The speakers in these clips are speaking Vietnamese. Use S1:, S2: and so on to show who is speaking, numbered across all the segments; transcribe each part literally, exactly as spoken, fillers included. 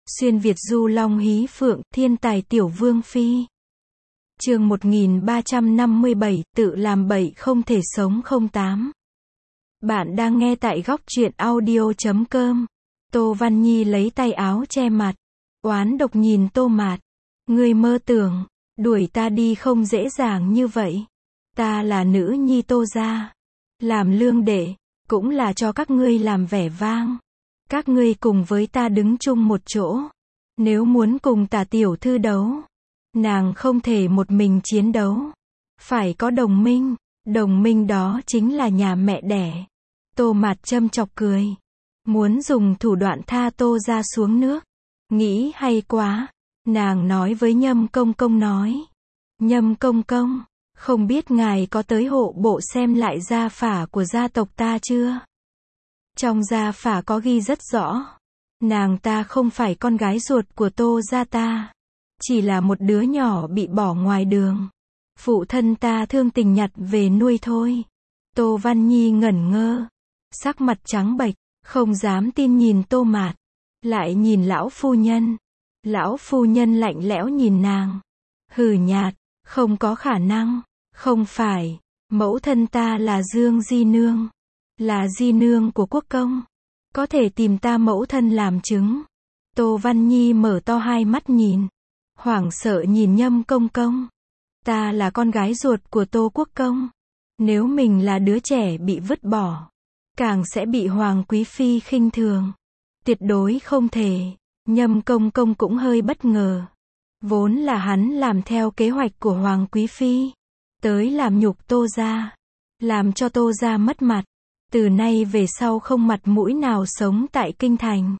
S1: Xuyên Việt du long hí phượng, thiên tài tiểu vương phi. Chương một nghìn ba trăm năm mươi bảy, tự làm bậy không thể sống không tám. Bạn đang nghe tại góc truyện audio chấm com. Tô Văn Nhi lấy tay áo che mặt, oán độc nhìn Tô Mạt. Ngươi mơ tưởng, đuổi ta đi không dễ dàng như vậy. Ta là nữ nhi Tô gia. Làm lương đệ, cũng là cho các ngươi làm vẻ vang. Các ngươi cùng với ta đứng chung một chỗ. Nếu muốn cùng Tả tiểu thư đấu, nàng không thể một mình chiến đấu. Phải có đồng minh, đồng minh đó chính là nhà mẹ đẻ. Tô Mạt châm chọc cười. Muốn dùng thủ đoạn tha Tô gia xuống nước. Nghĩ hay quá. Nàng nói với Nhâm Công Công nói. Nhâm Công Công, không biết ngài có tới hộ bộ xem lại gia phả của gia tộc ta chưa? Trong gia phả có ghi rất rõ. Nàng ta không phải con gái ruột của Tô gia ta. Chỉ là một đứa nhỏ bị bỏ ngoài đường. Phụ thân ta thương tình nhặt về nuôi thôi. Tô Văn Nhi ngẩn ngơ. Sắc mặt trắng bệch, không dám tin nhìn Tô Mạt. Lại nhìn lão phu nhân. Lão phu nhân lạnh lẽo nhìn nàng. Hừ nhạt, không có khả năng. Không phải, mẫu thân ta là Dương Di Nương. Là Di Nương của quốc công. Có thể tìm ta mẫu thân làm chứng. Tô Văn Nhi mở to hai mắt nhìn. Hoảng sợ nhìn Nhâm Công Công. Ta là con gái ruột của Tô Quốc Công. Nếu mình là đứa trẻ bị vứt bỏ, càng sẽ bị Hoàng Quý Phi khinh thường. Tuyệt đối không thể. Nhâm Công Công cũng hơi bất ngờ. Vốn là hắn làm theo kế hoạch của Hoàng Quý Phi. Tới làm nhục Tô gia. Làm cho Tô gia mất mặt. Từ nay về sau không mặt mũi nào sống tại kinh thành.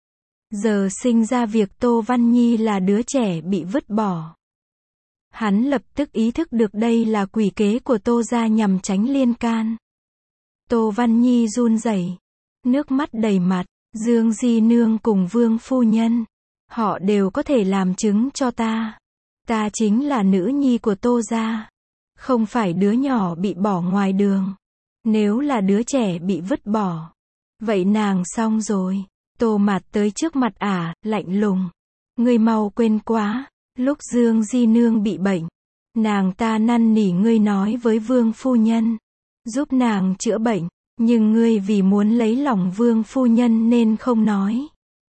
S1: Giờ sinh ra việc Tô Văn Nhi là đứa trẻ bị vứt bỏ. Hắn lập tức ý thức được đây là quỷ kế của Tô gia nhằm tránh liên can. Tô Văn Nhi run rẩy, nước mắt đầy mặt. Dương Di Nương cùng Vương phu nhân, họ đều có thể làm chứng cho ta. Ta chính là nữ nhi của Tô gia, không phải đứa nhỏ bị bỏ ngoài đường. Nếu là đứa trẻ bị vứt bỏ, vậy nàng xong rồi. Tô Mạt tới trước mặt ả, à, lạnh lùng. Ngươi mau quên quá, lúc Dương Di Nương bị bệnh, nàng ta năn nỉ ngươi nói với Vương phu nhân, giúp nàng chữa bệnh, nhưng ngươi vì muốn lấy lòng Vương phu nhân nên không nói.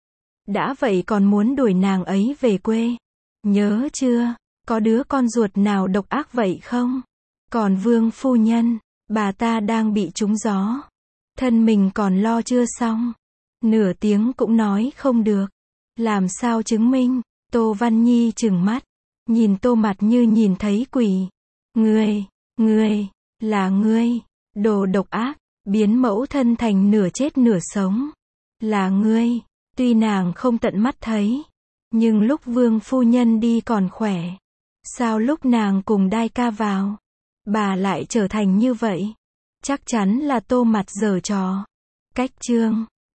S1: Đã vậy còn muốn đuổi nàng ấy về quê. Nhớ chưa, có đứa con ruột nào độc ác vậy không? Còn Vương phu nhân, bà ta đang bị trúng gió. Thân mình còn lo chưa xong. Nửa tiếng cũng nói không được. Làm sao chứng minh? Tô Văn Nhi trừng mắt. Nhìn Tô Mạt như nhìn thấy quỷ. Ngươi, ngươi, là ngươi. Đồ độc ác, biến mẫu thân thành nửa chết nửa sống. Là ngươi. Tuy nàng không tận mắt thấy. Nhưng lúc Vương phu nhân đi còn khỏe. Sao lúc nàng cùng Đai ca vào, bà lại trở thành như vậy? Chắc chắn là Tô Mạt giở trò. Cách chương